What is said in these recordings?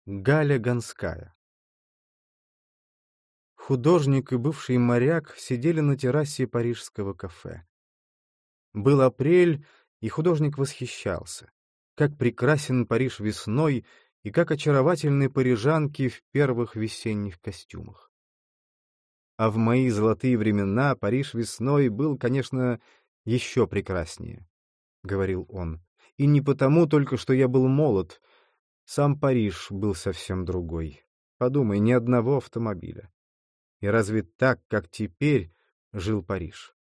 Галя Гонская. Художник и бывший моряк сидели на террасе парижского кафе. Был апрель, и художник восхищался. Как прекрасен Париж весной, и как очаровательны парижанки в первых весенних костюмах. А в мои золотые времена Париж весной был, конечно, еще прекраснее, — говорил он. И не потому только, что я был молод. Сам Париж был совсем другой. Подумай, ни одного автомобиля. И разве так, как теперь, жил Париж?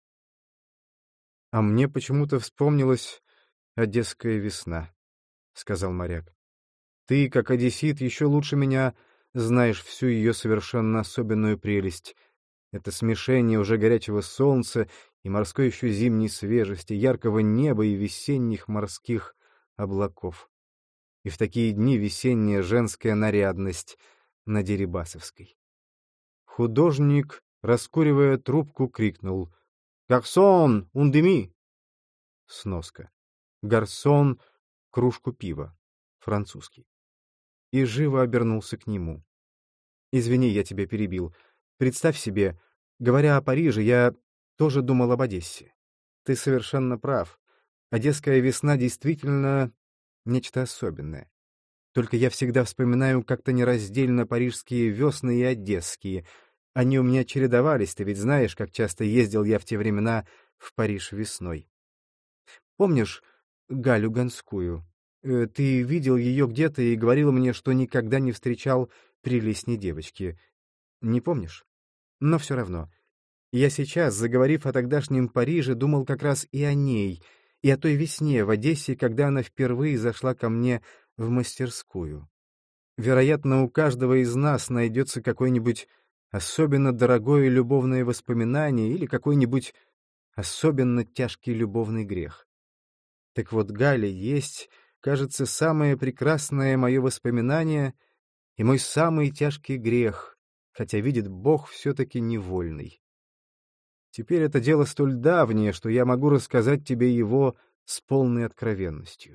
— А мне почему-то вспомнилась «Одесская весна», — сказал моряк. — Ты, как одессит, еще лучше меня знаешь всю ее совершенно особенную прелесть. Это смешение уже горячего солнца и морской еще зимней свежести, яркого неба и весенних морских облаков. И в такие дни весенняя женская нарядность на Дерибасовской. Художник, раскуривая трубку, крикнул: «Гарсон, un demi!» Сноска. «Гарсон, кружку пива». Французский. И живо обернулся к нему. «Извини, я тебя перебил. Представь себе, говоря о Париже, я тоже думал об Одессе. Ты совершенно прав. Одесская весна действительно нечто особенное. Только я всегда вспоминаю как-то нераздельно парижские весны и одесские. Они у меня чередовались, ты ведь знаешь, как часто ездил я в те времена в Париж весной. Помнишь Галю Гонскую? Ты видел ее где-то и говорил мне, что никогда не встречал прелестней девочки. Не помнишь? Но все равно. Я сейчас, заговорив о тогдашнем Париже, думал как раз и о ней, и о той весне в Одессе, когда она впервые зашла ко мне в мастерскую. Вероятно, у каждого из нас найдется какое-нибудь особенно дорогое любовное воспоминание или какой-нибудь особенно тяжкий любовный грех. Так вот, Галя есть, кажется, самое прекрасное мое воспоминание и мой самый тяжкий грех, хотя, видит Бог, все-таки невольный. Теперь это дело столь давнее, что я могу рассказать тебе его с полной откровенностью.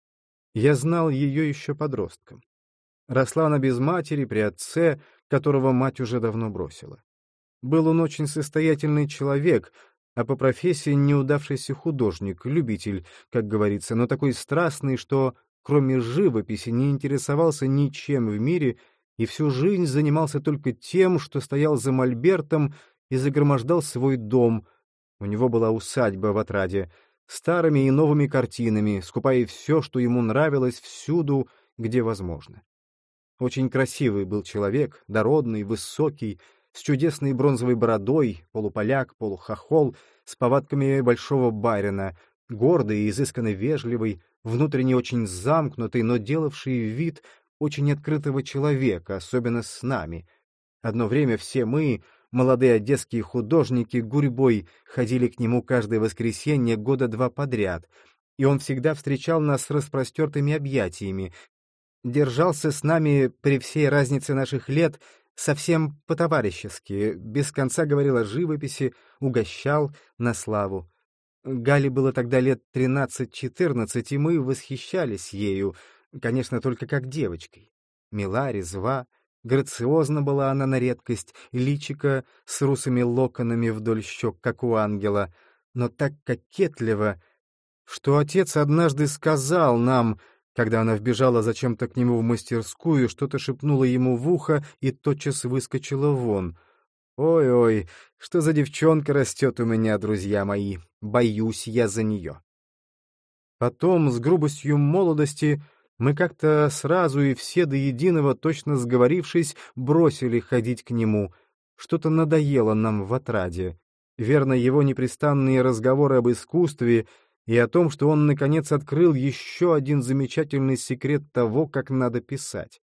Я знал ее еще подростком. Росла она без матери, при отце, которого мать уже давно бросила. Был он очень состоятельный человек, а по профессии неудавшийся художник, любитель, как говорится, но такой страстный, что, кроме живописи, не интересовался ничем в мире и всю жизнь занимался только тем, что стоял за мольбертом и загромождал свой дом. У него была усадьба в Отраде, старыми и новыми картинами, скупая все, что ему нравилось, всюду, где возможно. Очень красивый был человек, дородный, высокий, с чудесной бронзовой бородой, полуполяк, полухохол, с повадками большого барина, гордый и изысканно вежливый, внутренне очень замкнутый, но делавший вид очень открытого человека, особенно с нами. Одно время все мы, молодые одесские художники, гурьбой ходили к нему каждое воскресенье года 2 подряд, и он всегда встречал нас с распростертыми объятиями, держался с нами при всей разнице наших лет совсем по-товарищески, без конца говорил о живописи, угощал на славу. Гале было тогда лет 13-14, и мы восхищались ею, конечно, только как девочкой. Мила, резва, грациозна была она на редкость, личико с русыми локонами вдоль щек, как у ангела, но так кокетливо, что отец однажды сказал нам, когда она вбежала зачем-то к нему в мастерскую, что-то шепнула ему в ухо и тотчас выскочила вон. «Ой-ой, что за девчонка растет у меня, друзья мои! Боюсь я за нее!» Потом, с грубостью молодости, мы как-то сразу и все до единого, точно сговорившись, бросили ходить к нему. Что-то надоело нам в Отраде. Верно, его непрестанные разговоры об искусстве и о том, что он, наконец, открыл еще один замечательный секрет того, как надо писать.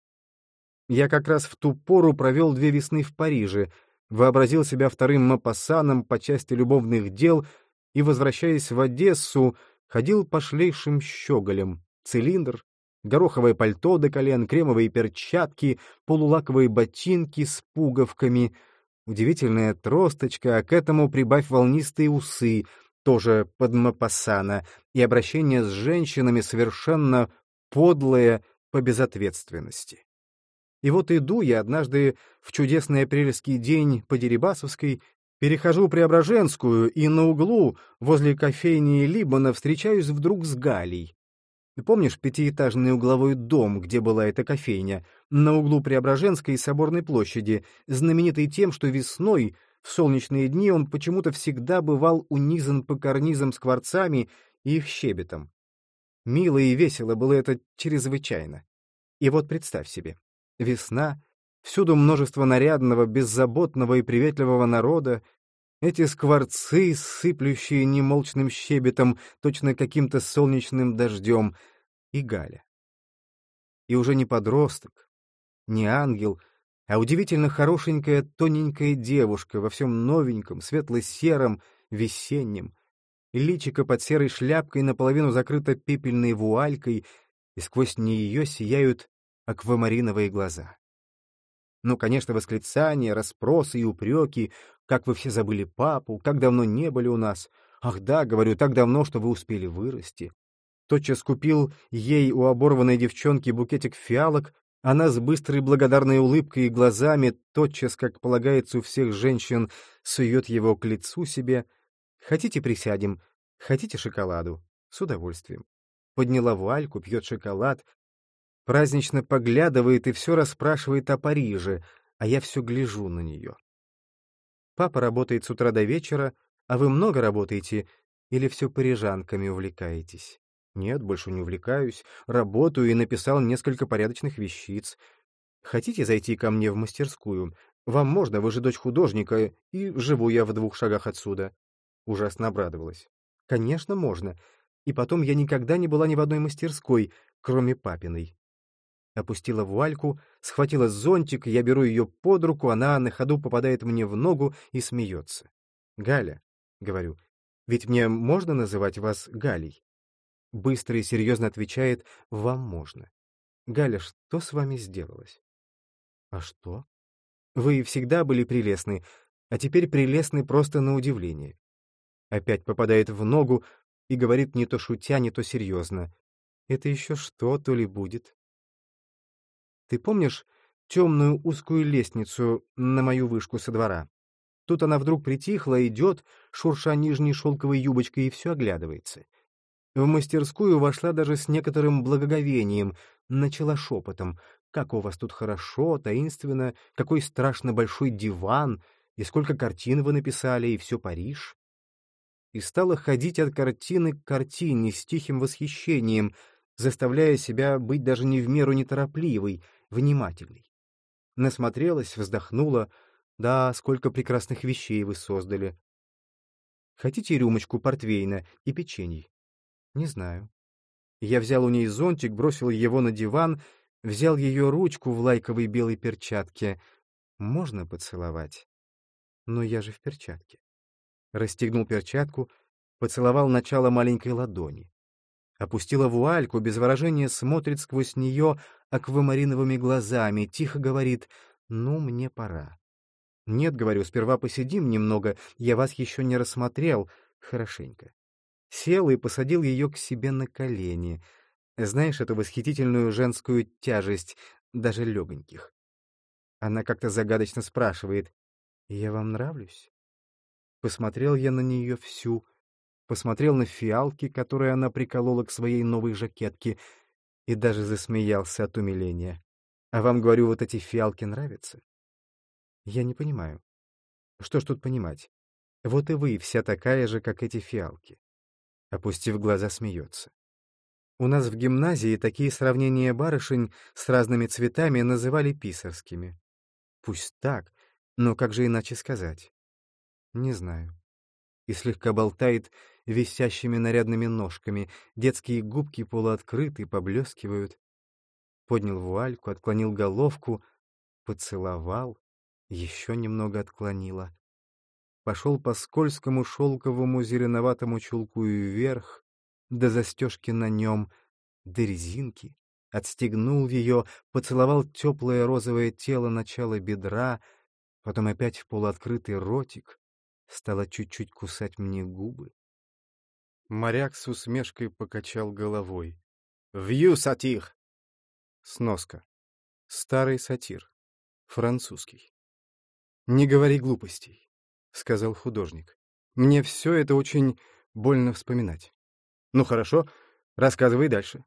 Я как раз в ту пору провел 2 весны в Париже, вообразил себя вторым Мопассаном по части любовных дел и, возвращаясь в Одессу, ходил пошлейшим щеголем: цилиндр, гороховое пальто до колен, кремовые перчатки, полулаковые ботинки с пуговками, удивительная тросточка, а к этому прибавь волнистые усы, тоже под Мопассана, и обращение с женщинами совершенно подлое по безответственности. И вот иду я однажды в чудесный апрельский день по Дерибасовской, перехожу Преображенскую, и на углу, возле кофейни Либана, встречаюсь вдруг с Галей. Ты помнишь пятиэтажный угловой дом, где была эта кофейня, на углу Преображенской и Соборной площади, знаменитый тем, что весной, в солнечные дни, он почему-то всегда бывал унизан по карнизам скворцами и их щебетом. Мило и весело было это чрезвычайно. И вот представь себе, весна, всюду множество нарядного, беззаботного и приветливого народа, эти скворцы, сыплющие немолчным щебетом, точно каким-то солнечным дождем, и Галя. И уже не подросток, не ангел, а удивительно хорошенькая тоненькая девушка во всем новеньком, светло-сером, весеннем, и личико под серой шляпкой наполовину закрыто пепельной вуалькой, и сквозь нее сияют аквамариновые глаза. Ну, конечно, восклицания, расспросы и упреки, как вы все забыли папу, как давно не были у нас. Ах да, говорю, так давно, что вы успели вырасти. Тотчас купил ей у оборванной девчонки букетик фиалок, она с быстрой благодарной улыбкой и глазами, тотчас, как полагается у всех женщин, сует его к лицу себе. Хотите, присядем? Хотите шоколаду? С удовольствием. Подняла вуальку, пьет шоколад, празднично поглядывает и все расспрашивает о Париже, а я все гляжу на нее. Папа работает с утра до вечера, а вы много работаете или все парижанками увлекаетесь? Нет, больше не увлекаюсь, работаю и написал несколько порядочных вещиц. Хотите зайти ко мне в мастерскую? Вам можно, вы же дочь художника, и живу я в 2 шагах отсюда. Ужасно обрадовалась. Конечно, можно. И потом я никогда не была ни в одной мастерской, кроме папиной. Опустила вуальку, схватила зонтик, я беру ее под руку, она на ходу попадает мне в ногу и смеется. «Галя», — говорю, — «ведь мне можно называть вас Галей?» Быстро и серьезно отвечает: «Вам можно». «Галя, что с вами сделалось?» «А что?» «Вы всегда были прелестны, а теперь прелестны просто на удивление». Опять попадает в ногу и говорит не то шутя, не то серьезно: «Это еще что, то ли будет?» Ты помнишь темную узкую лестницу на мою вышку со двора? Тут она вдруг притихла, идет, шурша нижней шелковой юбочкой, и все оглядывается. В мастерскую вошла даже с некоторым благоговением, начала шепотом: «Как у вас тут хорошо, таинственно, какой страшно большой диван, и сколько картин вы написали, и все Париж». И стала ходить от картины к картине с тихим восхищением, заставляя себя быть даже не в меру неторопливой, внимательной. Насмотрелась, вздохнула: «Да, сколько прекрасных вещей вы создали. Хотите рюмочку портвейна и печенье?» «Не знаю». Я взял у ней зонтик, бросил его на диван, взял ее ручку в лайковой белой перчатке. «Можно поцеловать?» «Но я же в перчатке». Расстегнул перчатку, поцеловал начало маленькой ладони. Опустила вуальку, без выражения смотрит сквозь нее аквамариновыми глазами, тихо говорит: «Ну, мне пора». «Нет, — говорю, — сперва посидим немного, я вас еще не рассмотрел хорошенько». Сел и посадил ее к себе на колени. Знаешь эту восхитительную женскую тяжесть, даже легоньких. Она как-то загадочно спрашивает: «Я вам нравлюсь?» Посмотрел я на нее всю, посмотрел на фиалки, которые она приколола к своей новой жакетке, и даже засмеялся от умиления. «А вам, говорю, вот эти фиалки нравятся?» «Я не понимаю». «Что ж тут понимать? Вот и вы вся такая же, как эти фиалки». Опустив глаза, смеется. У нас в гимназии такие сравнения барышень с разными цветами называли писарскими. Пусть так, но как же иначе сказать? Не знаю. И слегка болтает висящими нарядными ножками, детские губки полуоткрыты, поблескивают. Поднял вуальку, отклонил головку, поцеловал, еще немного отклонила. Пошел по скользкому шелковому зеленоватому чулку и вверх, до застежки на нем, до резинки, отстегнул ее, поцеловал теплое розовое тело начала бедра, потом опять в полуоткрытый ротик, стала чуть-чуть кусать мне губы. Моряк с усмешкой покачал головой. «Вью, сатир!» Сноска. Старый сатир. Французский. «Не говори глупостей», — сказал художник. «Мне все это очень больно вспоминать». «Ну хорошо, рассказывай дальше».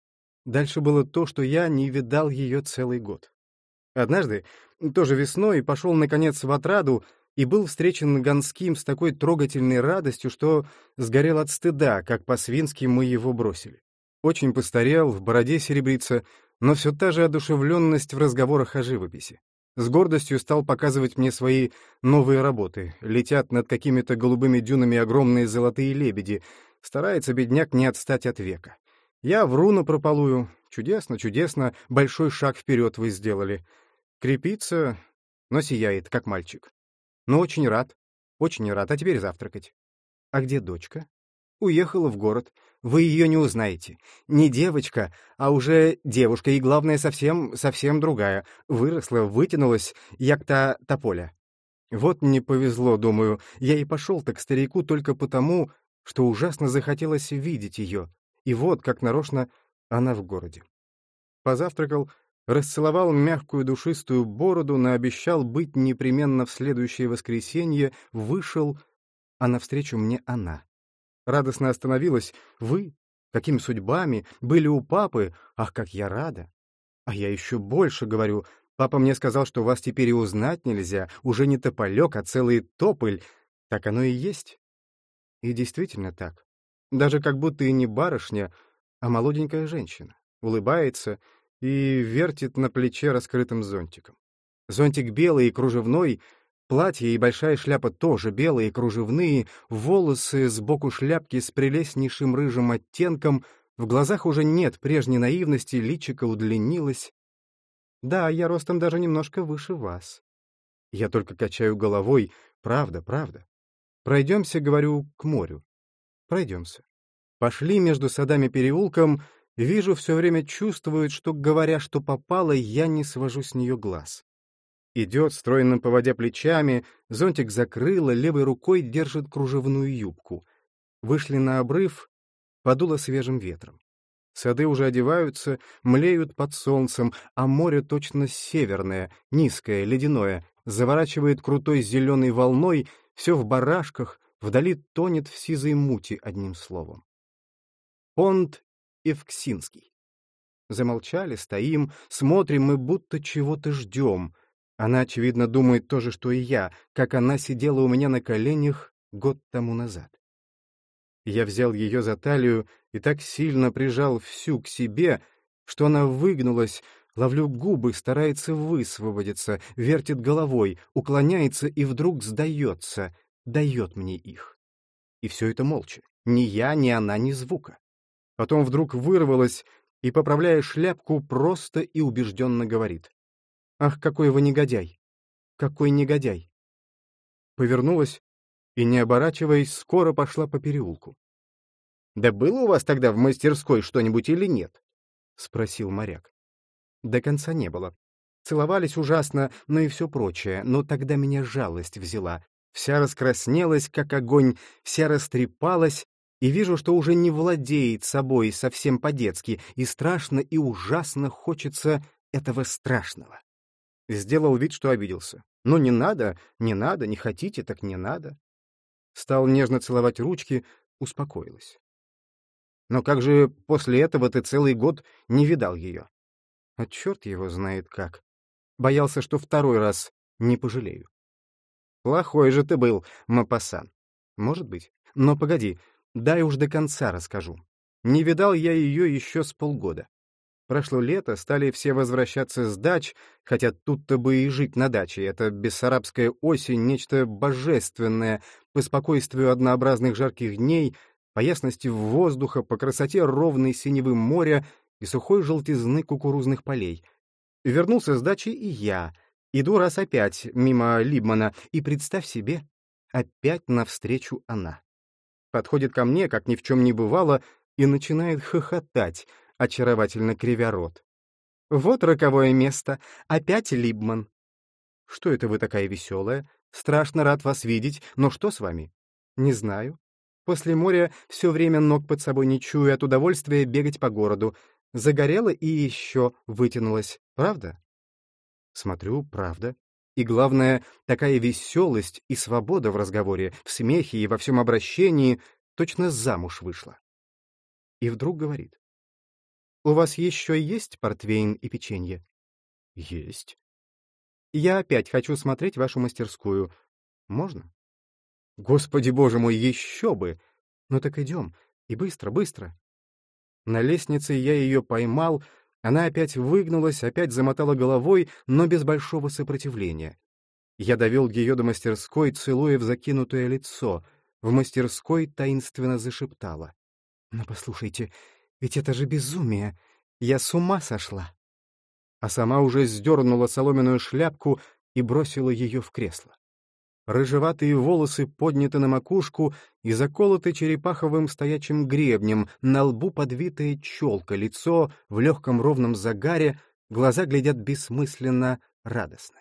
Дальше было то, что я не видал ее целый год. Однажды, тоже весной, пошел, наконец, в отраду и был встречен Ганским с такой трогательной радостью, что сгорел от стыда, как по-свински мы его бросили. Очень постарел, в бороде серебрится, но все та же одушевленность в разговорах о живописи. С гордостью стал показывать мне свои новые работы. Летят над какими-то голубыми дюнами огромные золотые лебеди. Старается бедняк не отстать от века. Я вру напропалую. Чудесно, чудесно, большой шаг вперед вы сделали. Крепится, но сияет, как мальчик. Но очень рад, очень рад. А теперь завтракать. А где дочка? Уехала в город. Вы ее не узнаете. Не девочка, а уже девушка, и, главное, совсем другая. Выросла, вытянулась, як та тополя. Вот не повезло, думаю. Я и пошел-то к старику только потому, что ужасно захотелось видеть ее. И вот, как нарочно, она в городе. Позавтракал, расцеловал мягкую душистую бороду, наобещал быть непременно в следующее воскресенье, вышел, а навстречу мне она. Радостно остановилась. «Вы? Какими судьбами? Были у папы? Ах, как я рада!» А я еще больше говорю. Папа мне сказал, что вас теперь и узнать нельзя. Уже не тополек, а целый тополь. Так оно и есть. И действительно так. Даже как будто и не барышня, а молоденькая женщина. Улыбается и вертит на плече раскрытым зонтиком. Зонтик белый и кружевной, платье и большая шляпа тоже белые, кружевные, волосы сбоку шляпки с прелестнейшим рыжим оттенком, в глазах уже нет прежней наивности, личико удлинилось. Да, я ростом даже немножко выше вас. Я только качаю головой. Правда, правда. Пройдемся, говорю, к морю. Пройдемся. Пошли между садами переулком, вижу, все время чувствует, что, говоря, что попало, я не свожу с нее глаз. Идет, стройно поводя плечами, зонтик закрыла, левой рукой держит кружевную юбку. Вышли на обрыв, подуло свежим ветром. Сады уже одеваются, млеют под солнцем, а море точно северное, низкое, ледяное, заворачивает крутой зеленой волной, все в барашках, вдали тонет в сизой мути, одним словом. Понт Евксинский. Замолчали, стоим, смотрим, мы будто чего-то ждем. Она, очевидно, думает то же, что и я, как она сидела у меня на коленях год тому назад. Я взял ее за талию и так сильно прижал всю к себе, что она выгнулась, ловлю губы, старается высвободиться, вертит головой, уклоняется и вдруг сдается, дает мне их. И все это молча. Ни я, ни она, ни звука. Потом вдруг вырвалась и, поправляя шляпку, просто и убежденно говорит: «Ах, какой вы негодяй! Какой негодяй!» Повернулась и, не оборачиваясь, скоро пошла по переулку. «Да было у вас тогда в мастерской что-нибудь или нет?» — спросил моряк. До конца не было. Целовались ужасно, но и все прочее, но тогда меня жалость взяла. Вся раскраснелась, как огонь, вся растрепалась, и вижу, что уже не владеет собой совсем по-детски, и страшно и ужасно хочется этого страшного. Сделал вид, что обиделся. «Ну, не надо, не надо, не хотите, так не надо». Стал нежно целовать ручки, успокоилась. «Но как же после этого ты целый год не видал ее?» А черт его знает как. Боялся, что второй раз не пожалею. «Плохой же ты был, Мопассан». «Может быть. Но погоди, дай уж до конца расскажу. Не видал я ее еще с полгода. Прошло лето, стали все возвращаться с дач, хотя тут-то бы и жить на даче. Это бессарабская осень, нечто божественное, по спокойствию однообразных жарких дней, по ясности воздуха, по красоте ровной синевы моря и сухой желтизны кукурузных полей. Вернулся с дачи и я. Иду раз опять мимо Либмана, и, представь себе, опять навстречу она. Подходит ко мне, как ни в чем не бывало, и начинает хохотать, очаровательно кривя рот. «Вот роковое место, опять Либман». «Что это вы такая веселая? Страшно рад вас видеть, но что с вами?» «Не знаю. После моря все время ног под собой не чую от удовольствия бегать по городу. Загорела и еще вытянулась. Правда? Смотрю, правда. И главное, такая веселость и свобода в разговоре, в смехе и во всем обращении, точно замуж вышла. И вдруг говорит: «У вас еще есть портвейн и печенье?» «Есть». «Я опять хочу смотреть вашу мастерскую. Можно?» «Господи боже мой, еще бы! Ну так идем. И быстро, быстро». На лестнице я ее поймал, она опять выгнулась, опять замотала головой, но без большого сопротивления. Я довел ее до мастерской, целуя в закинутое лицо. В мастерской таинственно зашептала: «Но послушайте, ведь это же безумие! Я с ума сошла!» А сама уже сдернула соломенную шляпку и бросила ее в кресло. Рыжеватые волосы подняты на макушку и заколоты черепаховым стоячим гребнем, на лбу подвитая челка, лицо в легком ровном загаре, глаза глядят бессмысленно, радостно.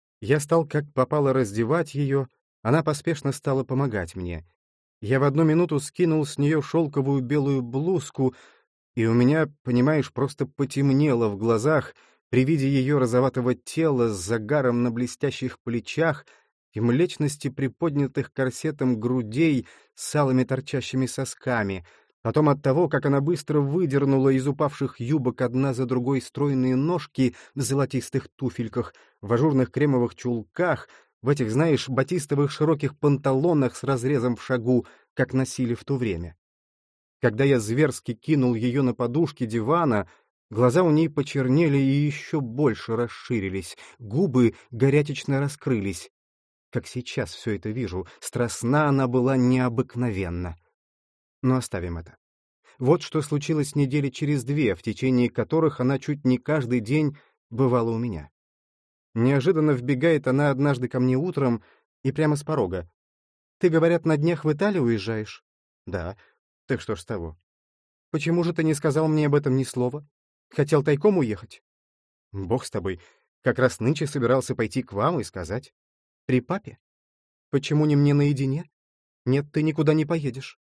Я стал как попало раздевать ее, она поспешно стала помогать мне. Я в одну минуту скинул с нее шелковую белую блузку, и у меня, понимаешь, просто потемнело в глазах при виде ее розоватого тела с загаром на блестящих плечах и млечности приподнятых корсетом грудей с алыми торчащими сосками, потом от того, как она быстро выдернула из упавших юбок одна за другой стройные ножки в золотистых туфельках, в ажурных кремовых чулках, в этих, знаешь, батистовых широких панталонах с разрезом в шагу, как носили в то время. Когда я зверски кинул ее на подушки дивана, глаза у ней почернели и еще больше расширились, губы горячечно раскрылись. Как сейчас все это вижу, страстна она была необыкновенно. Но оставим это. Вот что случилось недели через две, в течение которых она чуть не каждый день бывала у меня. Неожиданно вбегает она однажды ко мне утром и прямо с порога: «Ты, говорят, на днях в Италию уезжаешь?» «Да. Так что ж с того?» «Почему же ты не сказал мне об этом ни слова? Хотел тайком уехать?» «Бог с тобой. Как раз нынче собирался пойти к вам и сказать». «При папе? Почему не мне наедине? Нет, ты никуда не поедешь».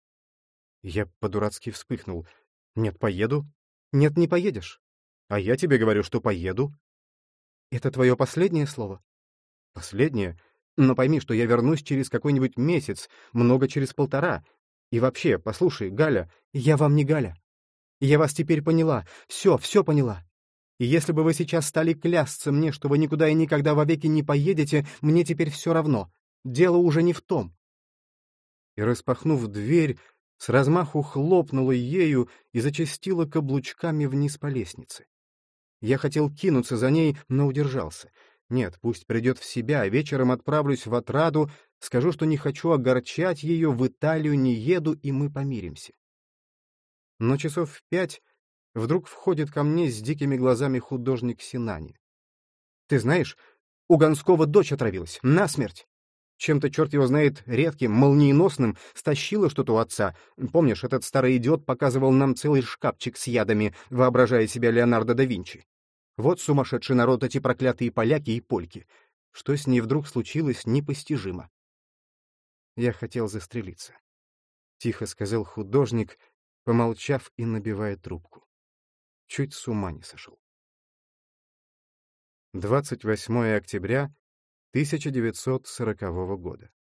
Я по-дурацки вспыхнул. «Нет, поеду». «Нет, не поедешь». «А я тебе говорю, что поеду». «Это твое последнее слово?» «Последнее? Но пойми, что я вернусь через какой-нибудь месяц, много через 1,5. И вообще, послушай, Галя, я вам не Галя. Я вас теперь поняла, все поняла. И если бы вы сейчас стали клясться мне, что вы никуда и никогда вовеки не поедете, мне теперь все равно. Дело уже не в том». И, распахнув дверь, с размаху хлопнула ею и зачастила каблучками вниз по лестнице. Я хотел кинуться за ней, но удержался. Нет, пусть придет в себя, а вечером отправлюсь в отраду, скажу, что не хочу огорчать ее, в Италию не еду, и мы помиримся. Но часов в 5 вдруг входит ко мне с дикими глазами художник Синани. «Ты знаешь, у Гонского дочь отравилась, насмерть. Чем-то, черт его знает, редким, молниеносным, стащила что-то у отца. Помнишь, этот старый идиот показывал нам целый шкафчик с ядами, воображая себя Леонардо да Винчи. Вот сумасшедший народ эти проклятые поляки и польки. Что с ней вдруг случилось, непостижимо». Я хотел застрелиться. Тихо сказал художник, помолчав и набивая трубку. Чуть с ума не сошел. 28 октября 1940 года.